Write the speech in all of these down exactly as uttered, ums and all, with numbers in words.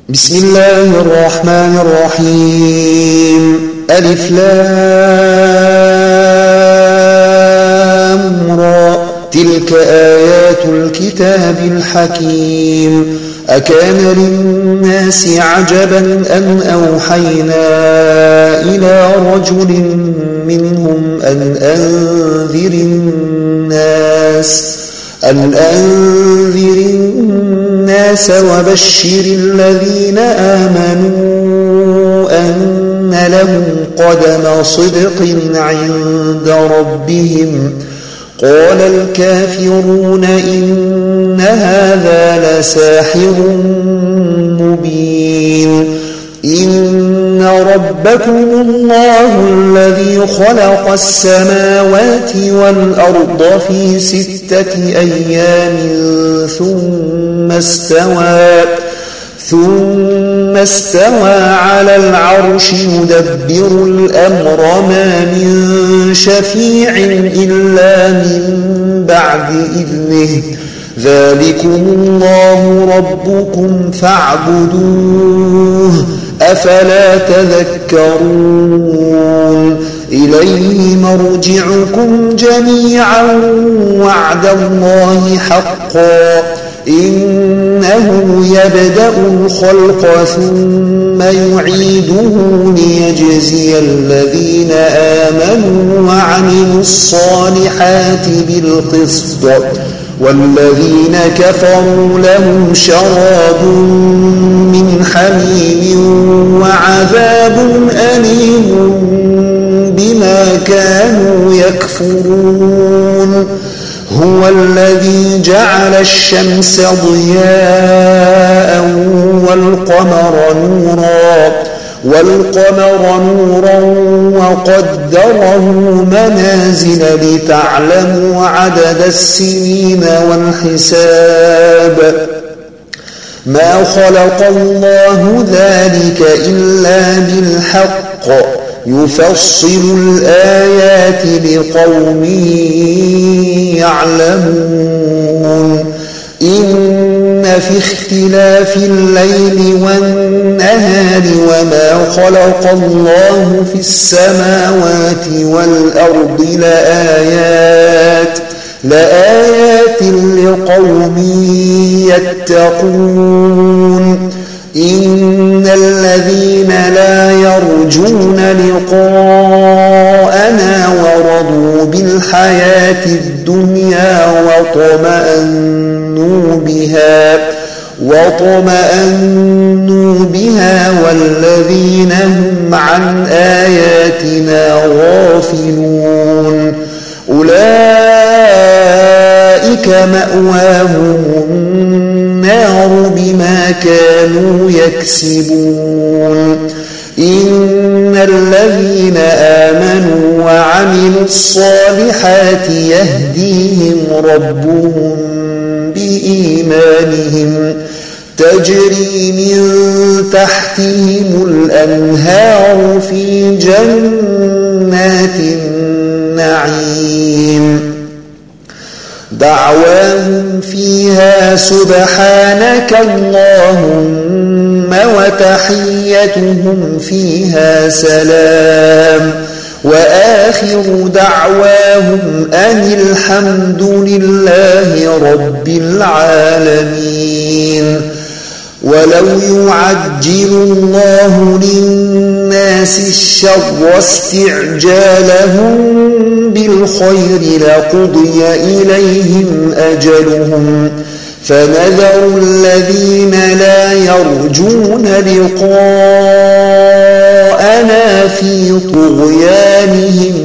بسم الله الرحمن الرحيم. ألف لام را، تلك آيات الكتاب الحكيم. أكان للناس عجبا أن أوحينا إلى رجل منهم أن أنذر الناس أن أنذر الناس وبشر الذين آمنوا أن لهم قدم صدق عند ربهم. قال الكافرون إن هذا لساحر مبين. إن ربكم الله الذي خلق السماوات والأرض في ستة أيام ثم استوى ثم استوى على العرش يدبر الأمر ما من شفيع إلا من بعد إذنه. ذلكم الله ربكم فاعبدوه أفلا تذكرون. إليه مرجعكم جميعا وعد الله حقا. إنه يبدأ الخلق ثم يعيده ليجزي الذين آمنوا وعملوا الصالحات بالقسط، والذين كفروا لهم شراب من حميم وعذاب أليم بما كانوا يكفرون. هو الذي جعل الشمس ضياء والقمر نورا والقمر نورا وقدره منازل لتعلموا عدد السنين والحساب. ما خلق الله ذلك إلا بالحق يفصل الآيات لقوم يعلمون. إن في اختلاف الليل والنهار وما خلق الله في السماوات والأرض لآيات لآيات لقوم يتقون. إن الذين لا يرجون لقاءنا ورضوا بالحياة الدنيا وطمأنوا بها وطمأنوا بها والذين هم عن آياتنا غافلون أولئك مأواهم النار بما كانوا يكسبون. إن الذين آمنوا وعملوا الصالحات يهديهم ربهم بإيمانهم تجري من تحتهم الأنهار في جنات النعيم. دعواهم فيها سبحانك اللهم وتحيتهم فيها سلام وآخر دعواهم أن الحمد لله رب العالمين. ولو يعجل الله للناس الشر استعجالهم بالخير لقضي إليهم أجلهم فنذر الذين لا يرجون لقاءنا في طغيانهم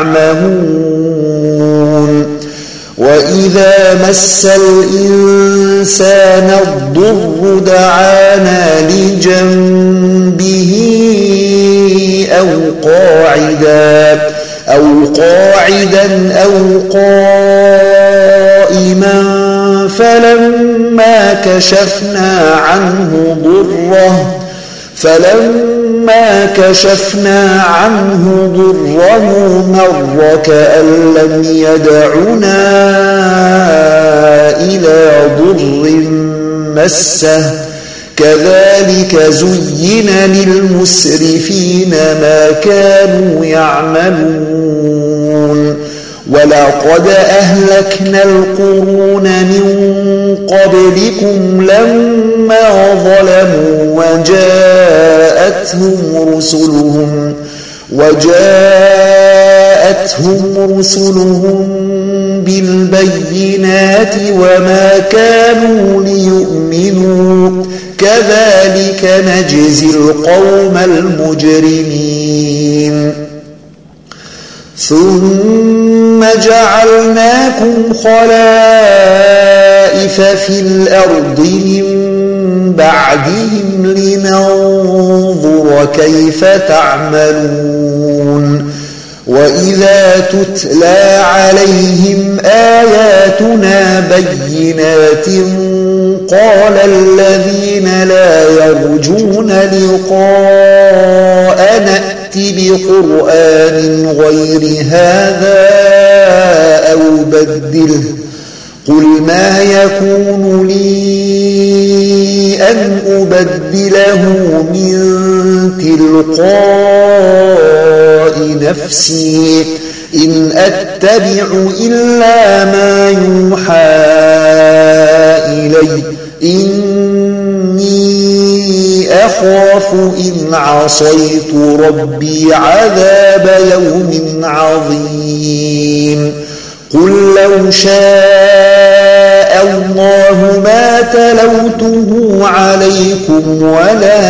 يعمهون. وإذا مس الإنسان الضر دعانا لجنبه أو قاعدا أو قاعدا أو قائما فلما كشفنا عنه ضره فلما كشفنا عنه ضره مر كأن لم يدعنا إلى ضر مسه كذلك زين للمسرفين ما كانوا يعملون ولقد أهلكنا القرون من قبلكم لما ظلموا وجاءتهم رسلهم وجاءتهم رسلهم بالبينات وما كانوا ليؤمنوا كذلك نجزي القوم المجرمين ثم جعلناكم خلائف في الأرض من بعدهم لننظر كيف تعملون وإذا تتلى عليهم آياتنا بينات قال الذين لا يرجون لقاءنا ائت بقرآن غير هذا أو بدله قل ما يكون لي أن أبدله من تلقاء نفسي إن أتبع إلا ما يوحى إلي إني أخاف إن عصيت ربي عذاب يوم عظيم قل لو شاء الله ما تلوته عليكم ولا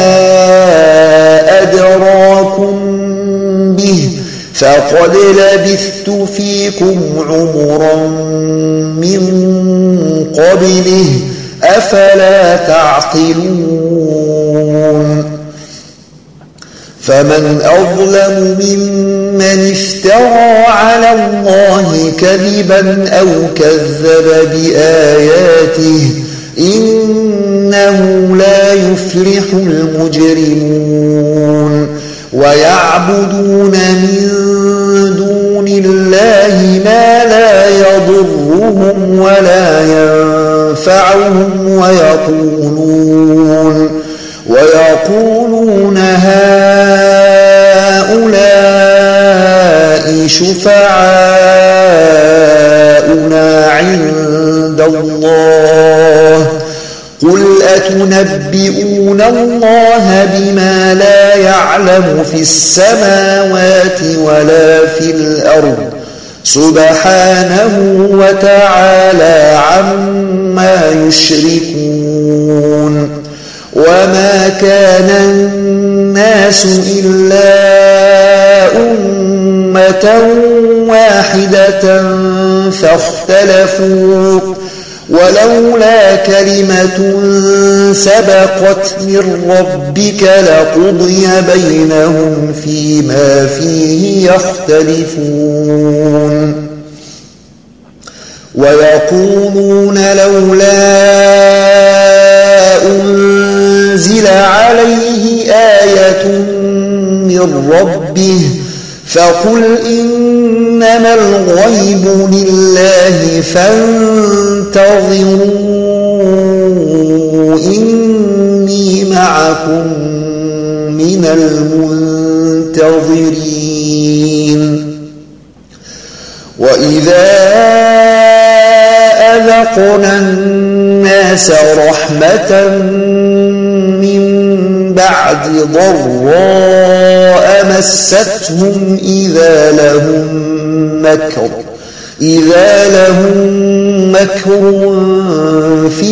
أدراكم به فقد لبثت فيكم عمرا من قبله أفلا تعقلون فمن أظلم ممن افترى على الله كذبا أو كذب بآياته إنه لا يفلح المجرمون ويعبدون من دون الله ما لا يضرهم ولا ينفعهم ويقولون ويقولون هؤلاء شفعاؤنا عند الله قل أتنبئون الله بما لا يعلم في السماوات ولا في الأرض سبحانه وتعالى عما يشركون وما كان الناس إلا أمة واحدة فاختلفوا ولولا كلمة سبقت من ربك لقضي بينهم فيما فيه يختلفون ويقولون لولا أنزل عليه آية من ربه فقل إنما الغيب لله فانتظروا إني معكم من المنتظرين وإذا أذقنا الناس رحمة من بعد ضراء مستهم إذا لهم مكر إذا لهم مكر في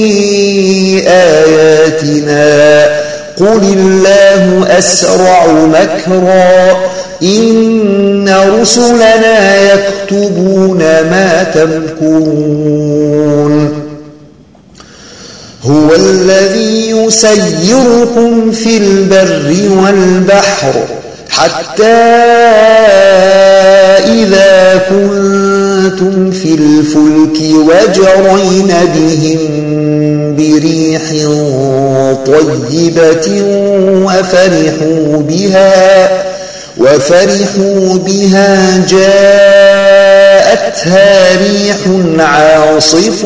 آياتنا قل الله أسرع مكرا إن رسلنا يكتبون ما تمكرون هو الذي يسيركم في البر والبحر حتى إذا كنتم في الفلك وجرين بهم بريح طيبة وفرحوا بها وفرحوا بها جاءتهم جاءتها ريح عاصف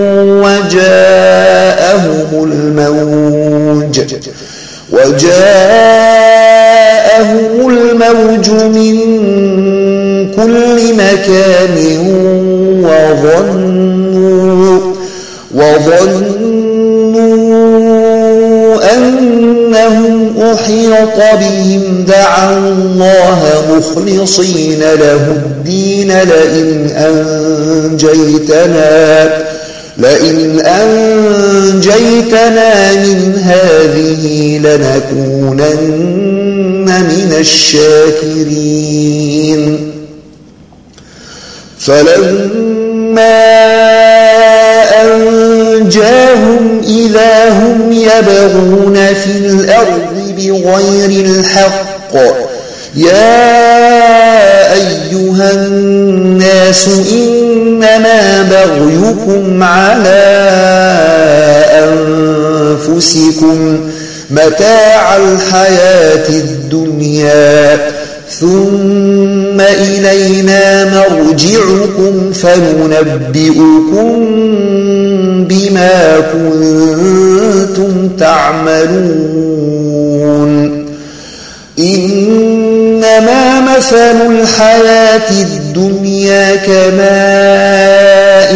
وجاءهم الموج وجاءهم الموج من كل مكان وظنوا وظنوا أنهم أحيط بهم دعوا الله مخلصين له الدين لئن أنجيتنا لئن أنجيتنا من هذه لنكونن من الشاكرين فلما أنجاهم إذا هم يبغون في الأرض بغير الحق يا أيها الناس إنما بغيكم على أنفسكم متاع الحياة الدنيا ثم إلينا مرجعكم فننبئكم بما كنتم تعملون إنما مثل الحياة الدنيا كماء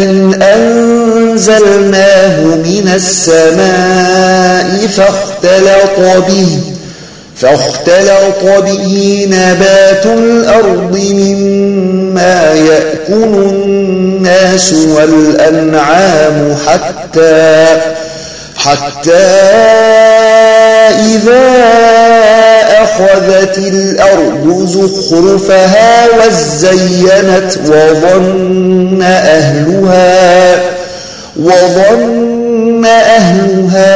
أنزلناه من السماء فاختلط به فاختلط به نبات الأرض مما يأكل الناس والأنعام حتى حتى إذا أخذت الأرض زخرفها وزينت وظن أهلها وظن أهلها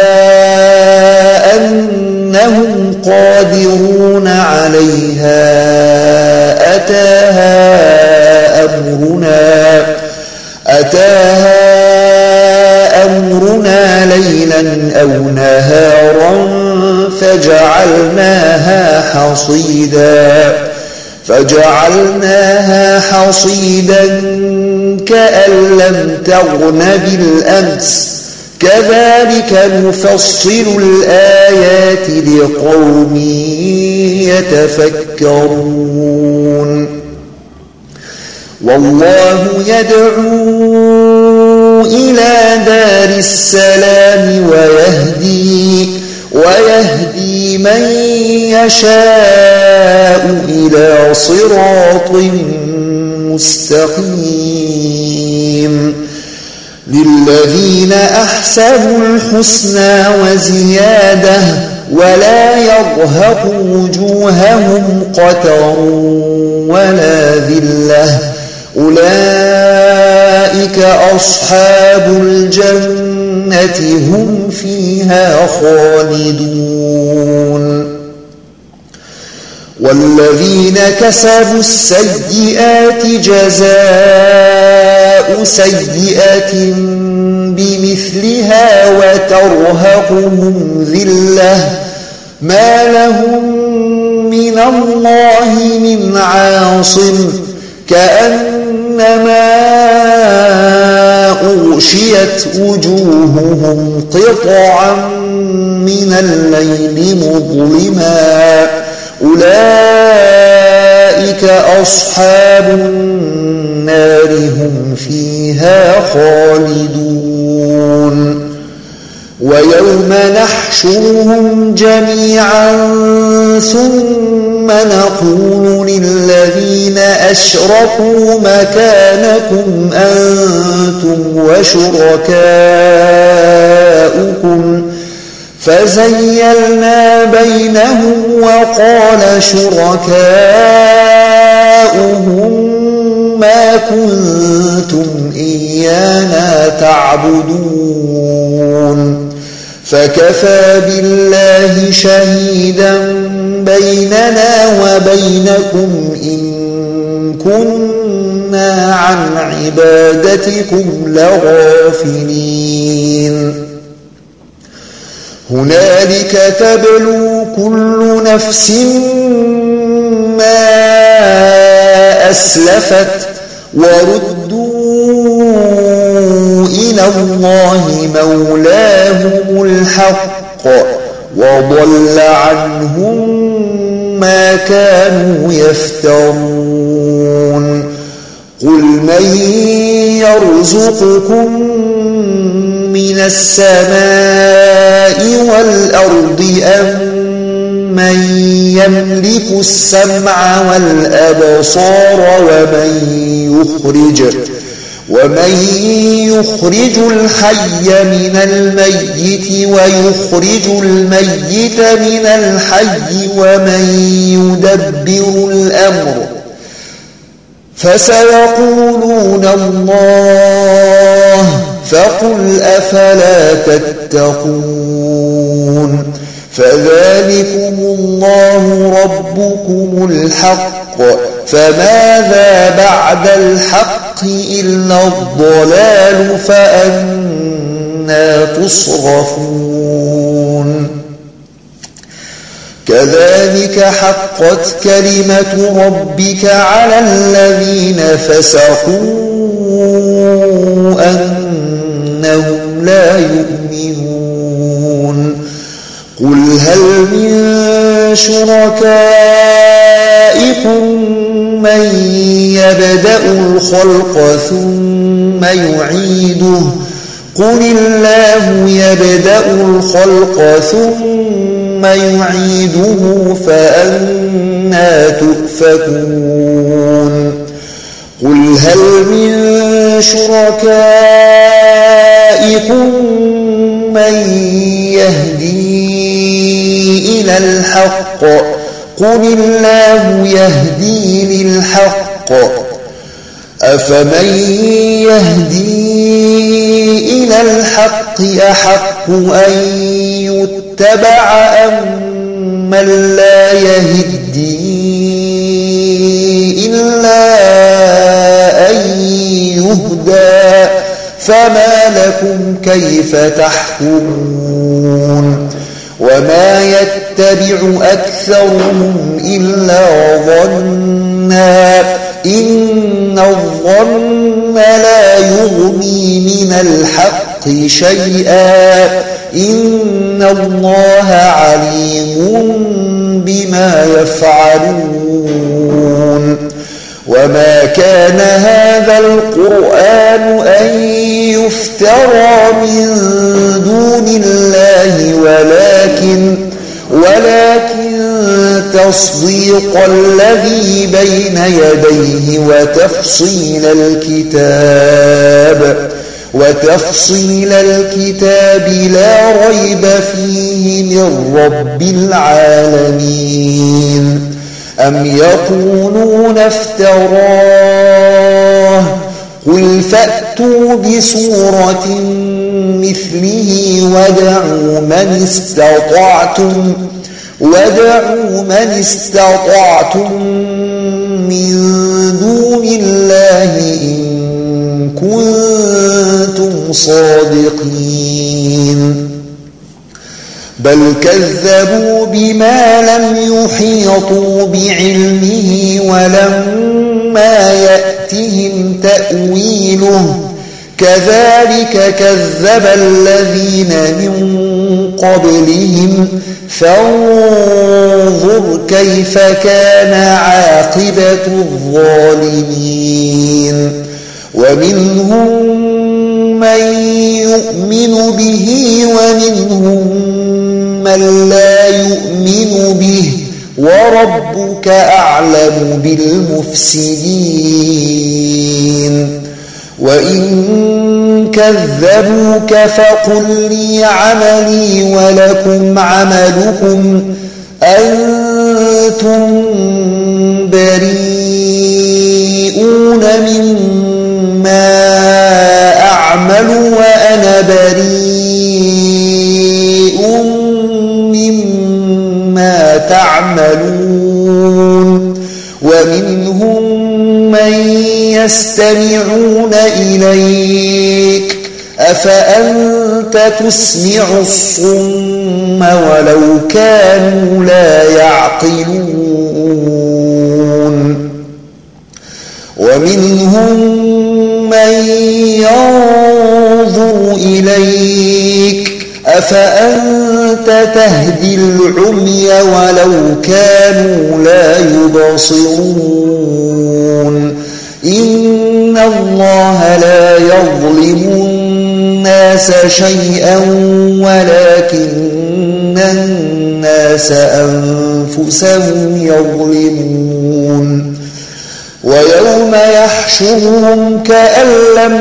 أنهم قادرون عليها أتاها أمرنا أتاها أمرنا ليلا أو نهارا فجعلناها حصيدا فجعلناها حصيدا كأن لم تغن بالأمس كذلك نفصل الآيات لقوم يتفكرون والله يدعو إلى دار السلام ويهدي ويهدي من يشاء إلى صراط مستقيم للذين أحسنوا الحسنى وزيادة ولا يرهق وجوههم قتر ولا ذلة أولئك أصحاب الجنة هم فيها خالدون والذين كسبوا السيئات جزاء سيئة بمثلها وترهقهم ذلة ما لهم من الله من عاصم كأنما أغشيت وجوههم قطعا من الليل مظلما أولئك أصحاب النار هم فيها خالدون ويوم نحشرهم جميعا ثم نقول للذين أشركوا مكانكم أنتم وشركاؤكم فزيلنا بينهم وقال شركاؤهم ما كنتم إيانا تعبدون فكفى بالله شهيدا بيننا وبينكم إن كنا عن عبادتكم لغافلين هنالك تبلو كل نفس ما أسلفت وردوا إلى الله مولاهم الحق وضل عنهم ما كانوا يفترون قل من يرزقكم من السماء والأرض أم من يملك السمع والأبصار ومن يخرج ومن يخرج الحي من الميت ويخرج الميت من الحي ومن يدبر الأمر فسيقولون الله فقل أفلا تتقون فذلكم الله ربكم الحق فماذا بعد الحق إلا الضلال فأنى تصرفون كذلك حقت كلمة ربك على الذين فسقوا أنهم لا يؤمنون قل هل من شركائكم من يبدأ الخلق ثم يعيده قل الله يبدأ الخلق ثم يعيده فأنى تؤفكون قل هل من شركائكم من يهدي إلى الحق قل الله يهدي للحق أفمن يهدي إلى الحق أحق أن يتبع أم من لا يهدي إلا أن يهدى فما لكم كيف تحكمون وما يتبع أكثرهم إلا ظنا إن الظن لا يغني من الحق شيئا إن الله عليم بما يفعلون وما كان هذا القرآن أن يفترى من دون الله ولكن ولكن تصديق الذي بين يديه وتفصيل الكتاب وتفصيل الكتاب لا ريب فيه من رب العالمين أم يقولون افتراه قل فأتوا بسورة مثله وادعوا من استطعتم وادعوا من استطعتم من دون الله إن كنتم صادقين بل كذبوا بما لم يحيطوا بعلمه ولما يأتهم تأويله كذلك كذب الذين من قبلهم فانظر كيف كان عاقبة الظالمين ومنهم من يؤمن به ومنهم من لا يؤمن به وربك أعلم بالمفسدين وإن كذبوك فقل لي عملي ولكم عملكم أنتم بريئون مما أعمل وأنا بريء مما تعملون ومنهم من يستمعون إليك أفأنت تسمع الصم ولو كانوا لا يعقلون ومنهم أفأنت تهدي العمي ولو كانوا لا يبصرون إن الله لا يظلم الناس شيئا ولكن الناس أنفسهم يظلمون ويوم يحشرهم كأن لم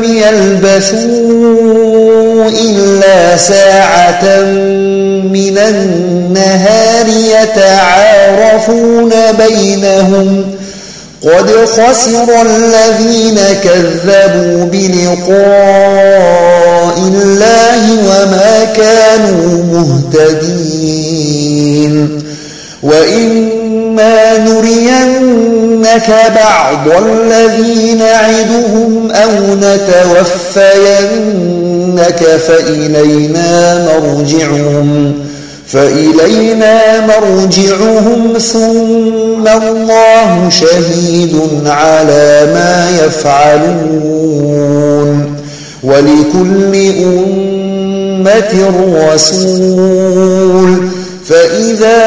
يلبثوا إلا ساعة من النهار يتعارفون بينهم قد خسر الذين كذبوا بلقاء الله وما كانوا مهتدين وإما نرينك بعض الذي نعدهم أو نتوفينك فإلينا مرجعهم فإلينا مرجعهم ثم الله شهيد على ما يفعلون ولكل أمة رسول فإذا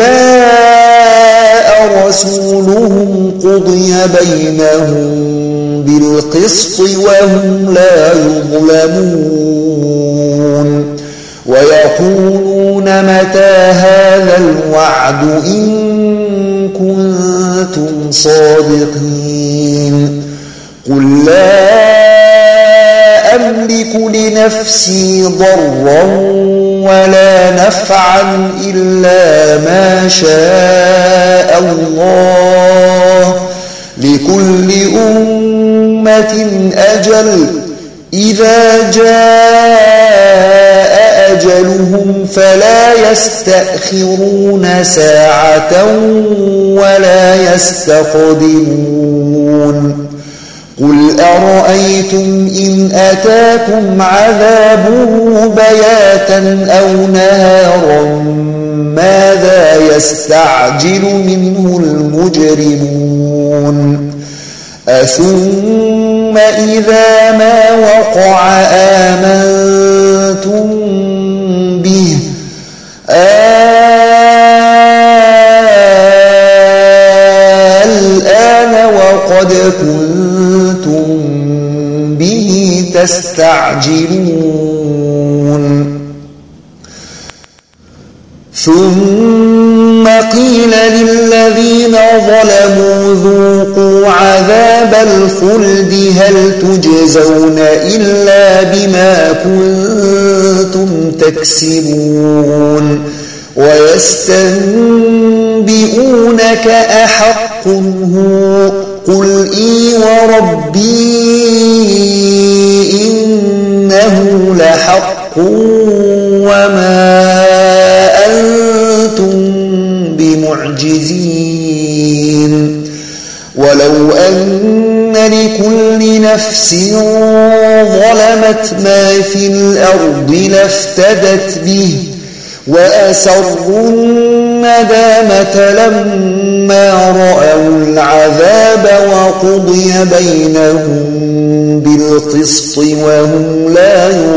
جاء رسولهم قضي بينهم بالقسط وهم لا يظلمون ويقولون متى هذا الوعد إن كنتم صادقين قل لا أملك لنفسي ضرا ولا نفعا إلا ما شاء الله لكل أمة أجل إذا جاء أجلهم فلا يستأخرون ساعة ولا يستقدمون قل أرأيتم إن أتاكم عذابه بياتا أو نهارا ماذا يستعجل منه المجرمون أثم إذا ما وقع آمنتم به الآن وقد كنتم به تستعجلون ثم قيل للذين ظلموا ذوقوا عذاب الخلد هل تجزون إلا بما كنتم تكسبون ويستنبئونك أحق هو قل إي وربي إنه لحق وما أنتم بمعجزين ولو أن لكل نفس ظلمت ما في الأرض لافتدت به وأسروا الندامة لما رأوا العذاب وقضي بينهم بالقسط وهم لا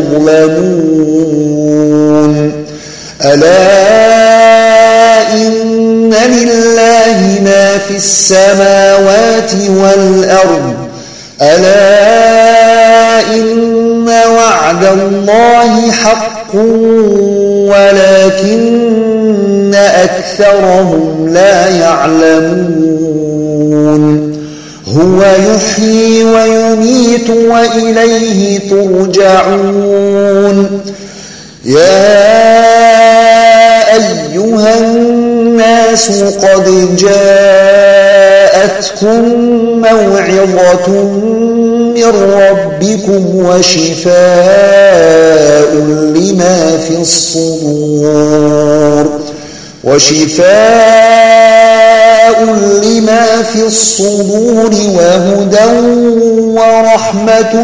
يظلمون ألا إن لله ما في السماوات والأرض ألا إن وعد الله حق ولكن أكثرهم لا يعلمون هو يحيي ويميت وإليه ترجعون يا أيها الناس قد جاءتكم موعظة من ربكم وشفاء لما في الصدور وشفاء لما في الصدور وهدى ورحمة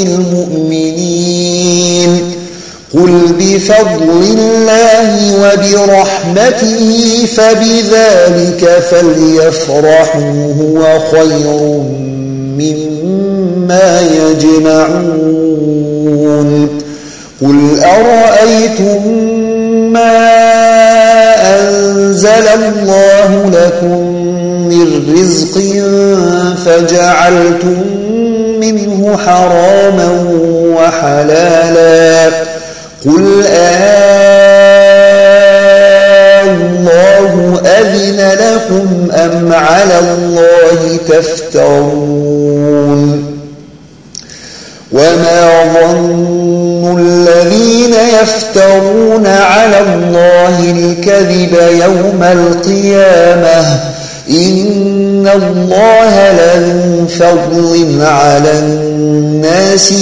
للمؤمنين قل بفضل الله وبرحمته فبذلك فليفرحوا هو خير مما يجمعون قل أرأيتم ما أنزل الله لكم من رزق فجعلتم منه حراما وحلالا قل الله أذن لكم أم على الله تفترون وما ظن الذين يفترون على الله الكذب يوم القيامة إن الله لذو فضل على الناس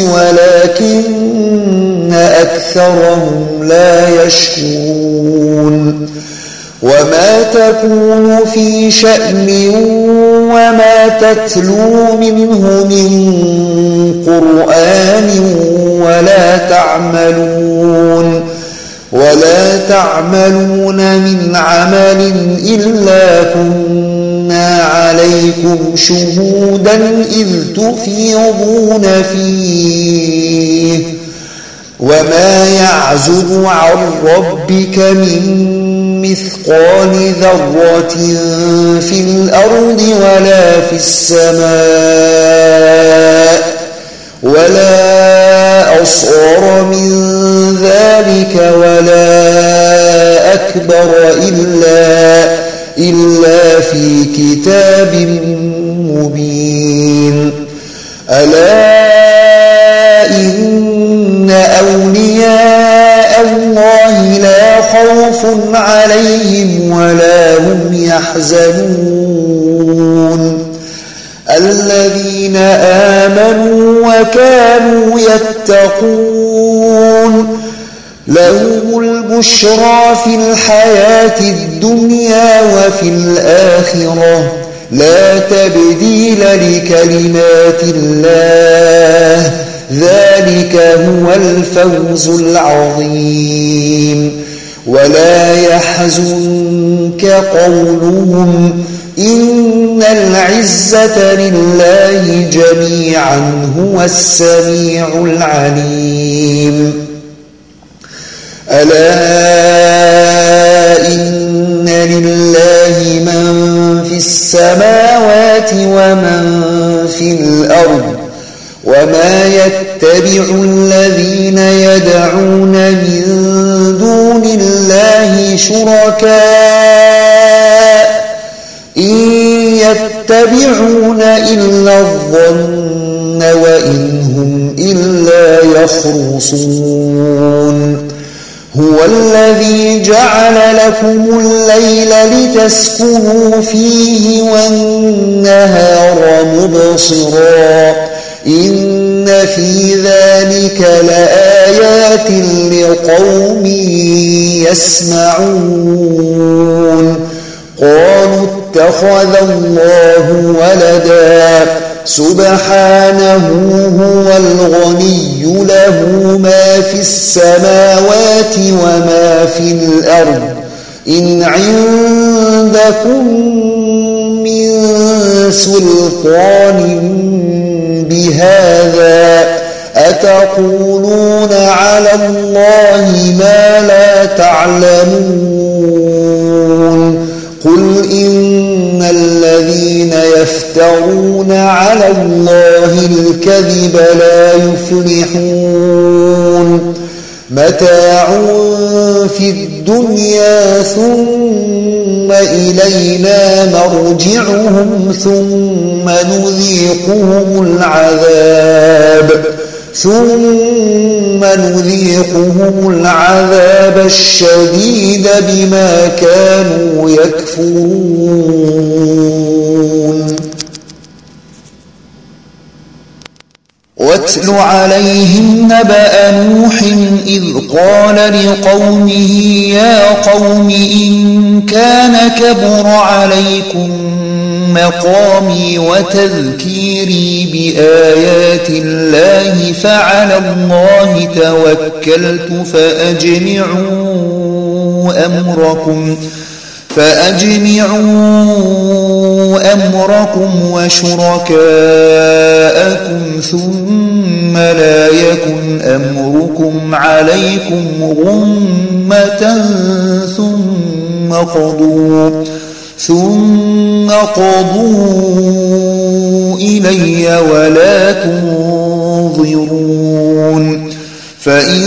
ولكن أكثرهم لا يشكرون وما تكون في شأن وما تتلو منه من قرآن ولا تعملون ولا تعملون من عمل إلا كنا عليكم شهودا إذ تفيضون فيه وما يعزب عن ربك من مثقال ذرة في الأرض ولا في السماء ولا أصغر من ذلك ولا أكبر إلا, إلا في كتاب مبين ألا إن أولياء الله لا خوف عليهم ولا هم يحزنون الذين آمنوا وكانوا يتقون لهم البشرى في الحياة الدنيا وفي الآخرة لا تبديل لكلمات الله ذلك هو الفوز العظيم ولا يحزنك قولهم إن العزة لله جميعا هو السميع العليم ألا إن لله من في السماوات ومن في الأرض وما يتبع الذين يدعون من دون الله شركاء إن يتبعون إلا الظن وإن هم إلا يخرصون هو الذي جعل لكم الليل لتسكنوا فيه والنهار مبصرا إن في ذلك لآيات لقوم يسمعون قالوا اتخذ الله ولدا سبحانه هو الغني له ما في السماوات وما في الأرض إن عندكم من سلطان بهذا أتقولون على الله ما لا تعلمون قل إن الذين يفترون على الله الكذب لا يفلحون متاع في الدنيا ثم إلينا مرجعهم ثم نذيقهم العذاب ثم نذيقهم العذاب الشديد بما كانوا يكفرون واتل عليهم نبأ نوح إذ قال لقومه يا قوم إن كان كبر عليكم مقامي وتذكيري بآيات الله فعلى الله توكلت فأجمعوا أمركم فأجمعوا أمركم وشركاءكم ثم ثم لا يكن أمركم عليكم غمة ثم قضوا ثم قضوا إلي ولا تنظرون فإن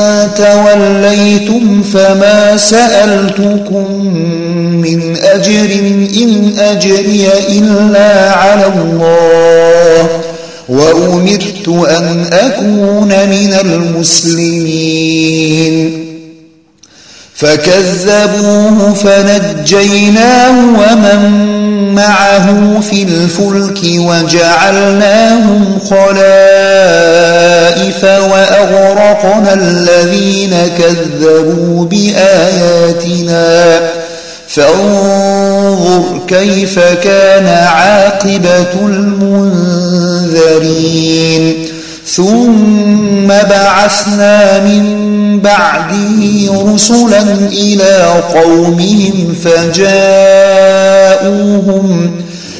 توليتم فما سألتكم من أجر إن أجري إلا على الله وأمرت أن أكون من المسلمين فكذبوه فنجيناه ومن معه في الفلك وجعلناهم خلائف وأغرقنا الذين كذبوا بآياتنا فانظر كيف كان عاقبة المنذرين ثم بعثنا من بعده رسلا إلى قومهم فجاءوهم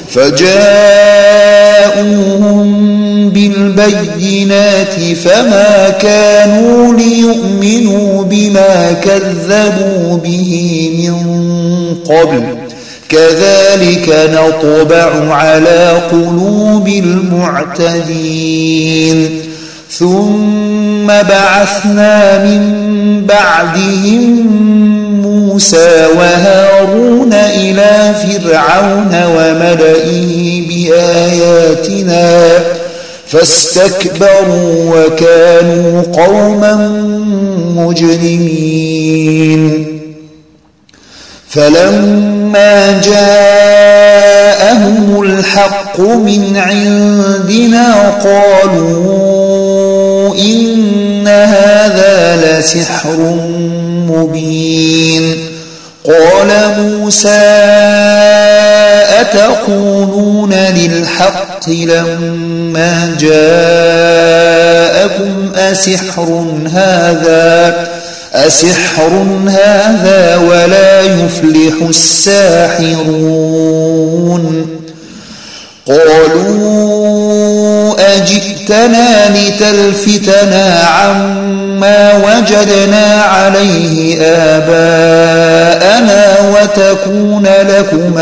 فجاءوهم بالبينات فما كانوا ليؤمنوا بما كذبوا به من قبل كذلك نطبع على قلوب المعتدين ثم بعثنا من بعدهم موسى وهارون إلى فرعون وملئه بآياتنا فاستكبروا وكانوا قوما مجرمين فلما جاءهم الحق من عندنا قالوا إن هذا لسحر مبين قال موسى أتقولون للحق لما جاءكم أسحر هذا أسحر هذا ولا يفلح الساحرون قالوا أجئتنا لتلفتنا عما وجدنا عليه آباءنا وتكون لكما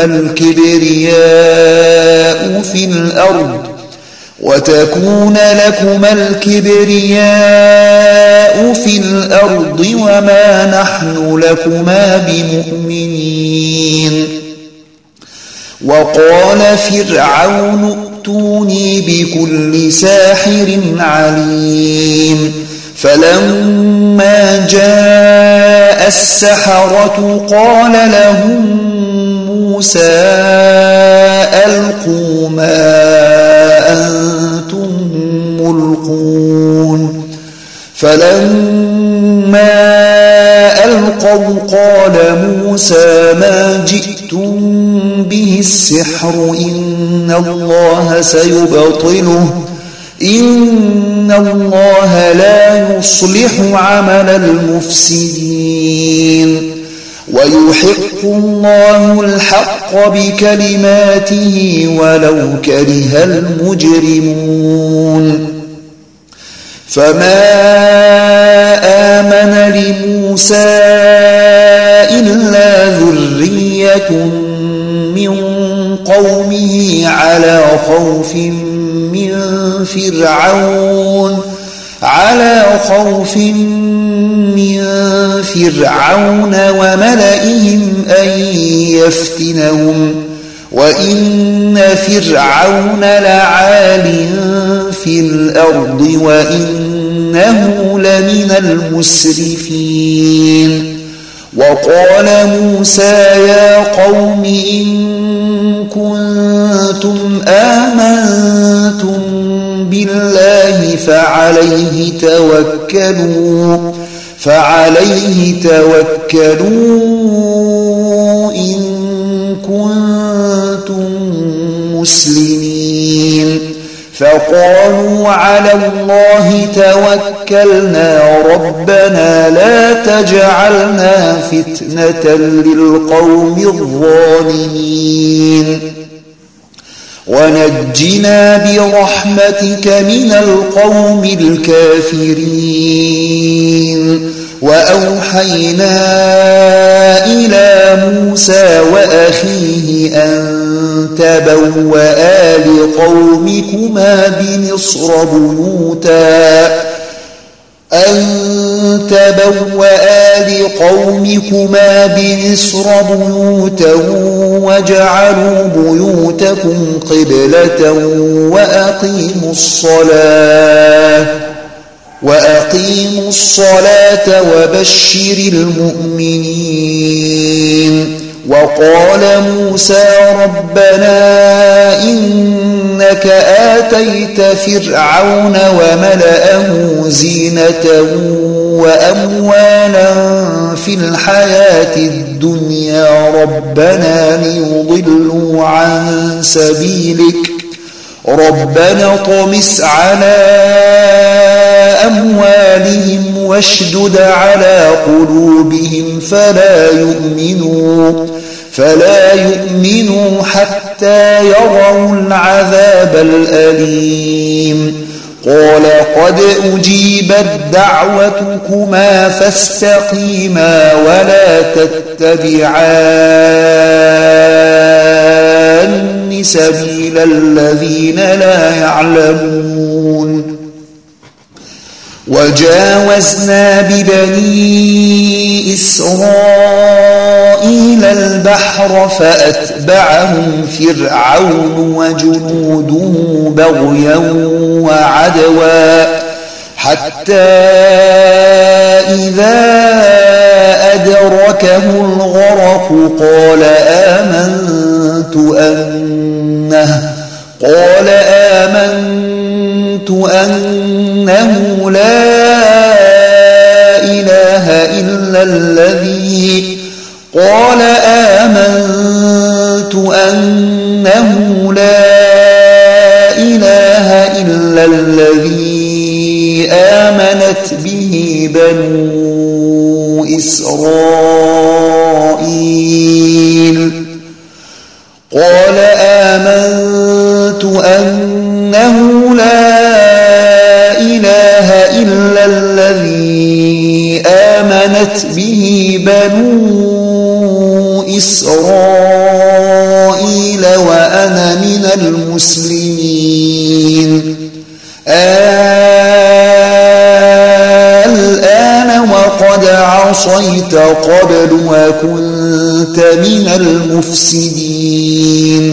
الكبرياء في الأرض وتكون لكما الكبرياء في الأرض وما نحن لكما بمؤمنين وقال فرعون ائتوني بكل ساحر عليم فلما جاء السحرة قال لهم موسى ألقوا ما أنتم ملقون فلما ألقوا قال موسى ما جئتم به السحر إن الله سيبطله إن الله لا يصلح عمل المفسدين ويحق الله الحق بكلماته ولو كره المجرمون فما آمن لموسى إلا ذرية من قومه على خوف من فرعون على خوف من فرعون وملئهم أن يفتنهم وإن فرعون لعال في الأرض وإنه لمن المسرفين وقال موسى يا قوم إن كنتم آمنتم بالله فعليه توكلوا فعليه توكلوا إن كنتم مسلمين فقالوا على الله توكلنا ربنا لا تجعلنا فتنة للقوم الظالمين ونجنا برحمتك من القوم الكافرين. وأوحينا إلى موسى وأخيه أن تبوأ لقومكما بمصر بيوتا أن تبوأ لقومكما بمصر بيوتا واجعلوا بيوتكم قبلة وأقيموا الصلاة وأقيموا الصلاة وبشر المؤمنين. وقال موسى ربنا إنك آتيت فرعون وملأه زينة وأموالا في الحياة الدنيا ربنا ليضلوا عن سبيلك ربنا طمس على أموالهم واشدد على قلوبهم فلا يؤمنوا فلا يؤمنوا حتى يروا العذاب الأليم. قال قد أجيبت دعوتكما فاستقيما ولا تتبعان سبيل الذين لا يعلمون. وجاوزنا ببني إسرائيل البحر فأتبعهم فرعون وجنوده بغيا وعدوا حتى إذا أدركه الغرق قال آمنت أنه قال آمنت أنه لا إله إلا الذي قال آمنت أنه لا إله إلا الذي آمنت به بنو إسرائيل قال آمنت أنه لا إله إلا الذي آمنت به بنو إسرائيل وأنا من المسلمين. الآن وقد عصيت قبل وكنت من المفسدين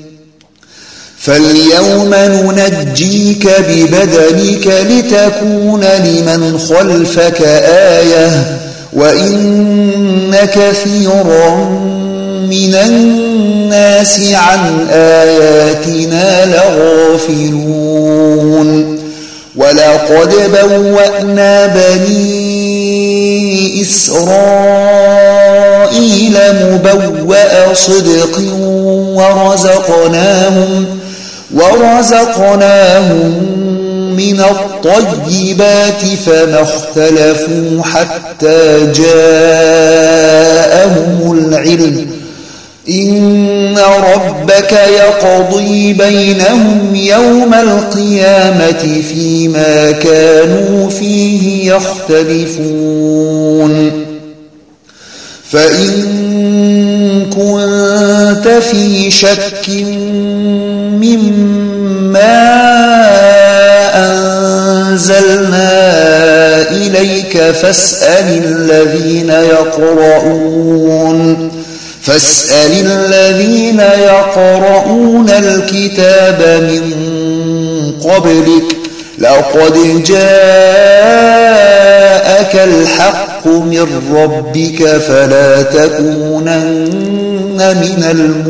فاليوم ننجيك ببدنك لتكون لمن خلفك آية وإن كثيرا من الناس عن آياتنا لغافلون. ولقد بوأنا بني إسرائيل مبوأ صدق ورزقناهم ورزقناهم من الطيبات فما اختلفوا حتى جاءهم العلم إن ربك يقضي بينهم يوم القيامة فيما كانوا فيه يختلفون. فإن كنت في شك مما أنزلنا إليك فاسأل الذين يقرؤون فاسأل الذين يقرؤون الكتاب من قبلك لقد جاءك الحق من ربك فلا تكونن من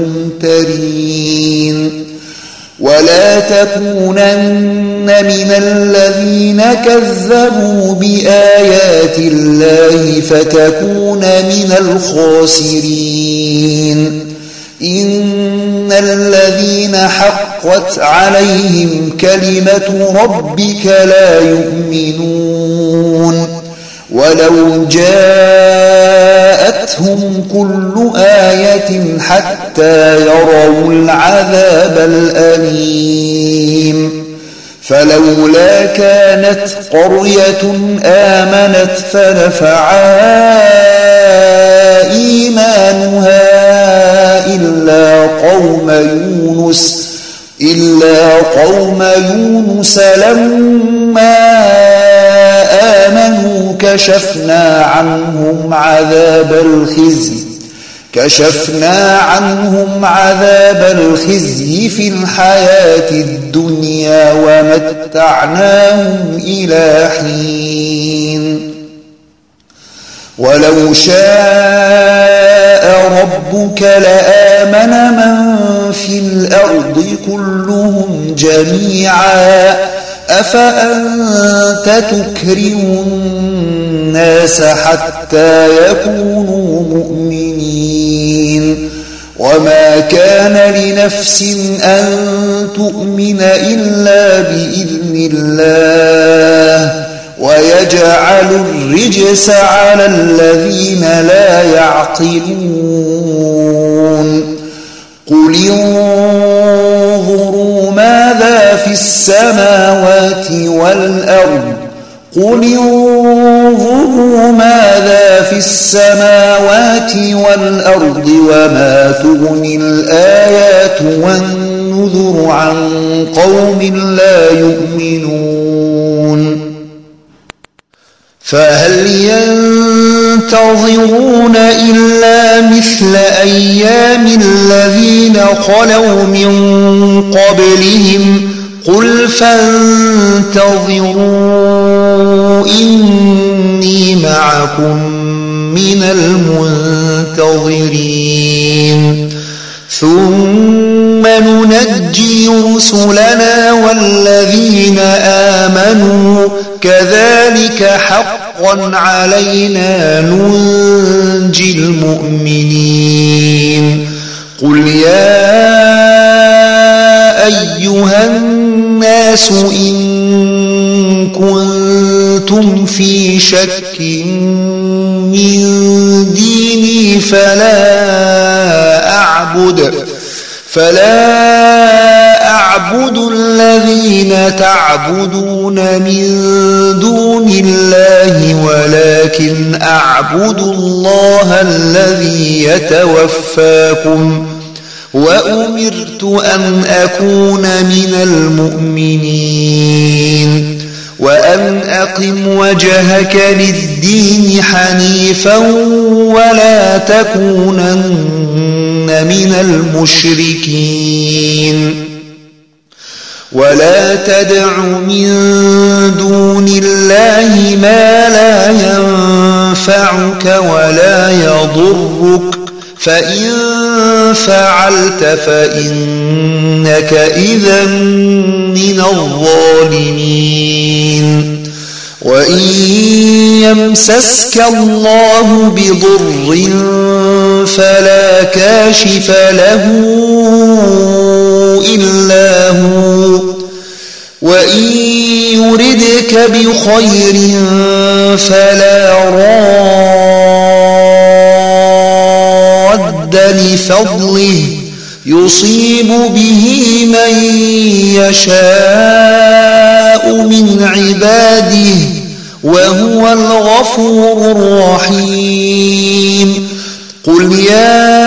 الممترين ولا تكونن من الذين كذبوا بآيات الله فتكون من الخاسرين. إن الذين حقت عليهم كلمة ربك لا يؤمنون ولو جاء جاءتهم كل آية حتى يروا العذاب الأليم فلولا كانت قرية آمنت فنفعها إيمانها إلا قوم يونس إلا قوم يونس لما آمنوا كشفنا عنهم عذاب الخزي كشفنا عنهم عذاب الخزي في الحياة الدنيا ومتعناهم إلى حين ولو شاء ربك لآمن من في الأرض كلهم جميعا أفأنت تكره الناس حتى يكونوا مؤمنين وما كان لنفس أن تؤمن إلا بإذن الله ويجعل الرجس على الذين لا يعقلون قل انظروا ماذا في السماوات والأرض قل انظروا ماذا في السماوات والأرض وما تغني الآيات والنذر عن قوم لا يؤمنون فهل ينتظرون إلا مثل أيام الذين خلوا من قبلهم قل فانتظروا إني معكم من المنتظرين ثم ننجي رسلنا والذين آمنوا كذلك حقا علينا ننجي المؤمنين قل يا أيها الناس إن كنتم في شك من ديني فلا أعبد فلا أعبد الذين تعبدون من دون الله ولكن أعبد الله الذي يتوفاكم وأمرت أن أكون من المؤمنين وأن أقم وجهك للدين حنيفا ولا تكونن من المشركين ولا تدع من دون الله ما لا ينفعك ولا يضرك فإن فعلت فإنك إذا من الظالمين وإن يمسسك الله بضر فلا كاشف له إلا هو وإن يردك بخير فلا راد لفضله يصيب به من يشاء من عباده وهو الغفور الرحيم قل يا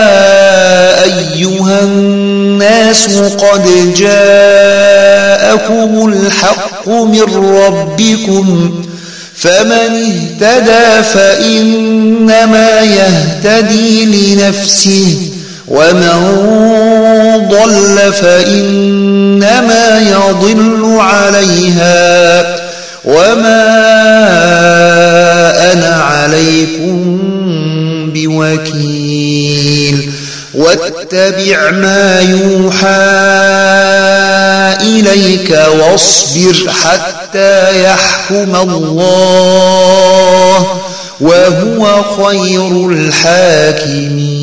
أيها الناس قد جاءكم الحق من ربكم فمن اهتدى فإنما يهتدي لنفسه ومن ضل فإنما يضل عليها وما أنا عليكم بوكيل واتبع ما يوحى إليك واصبر حتى يحكم الله وهو خير الحاكمين.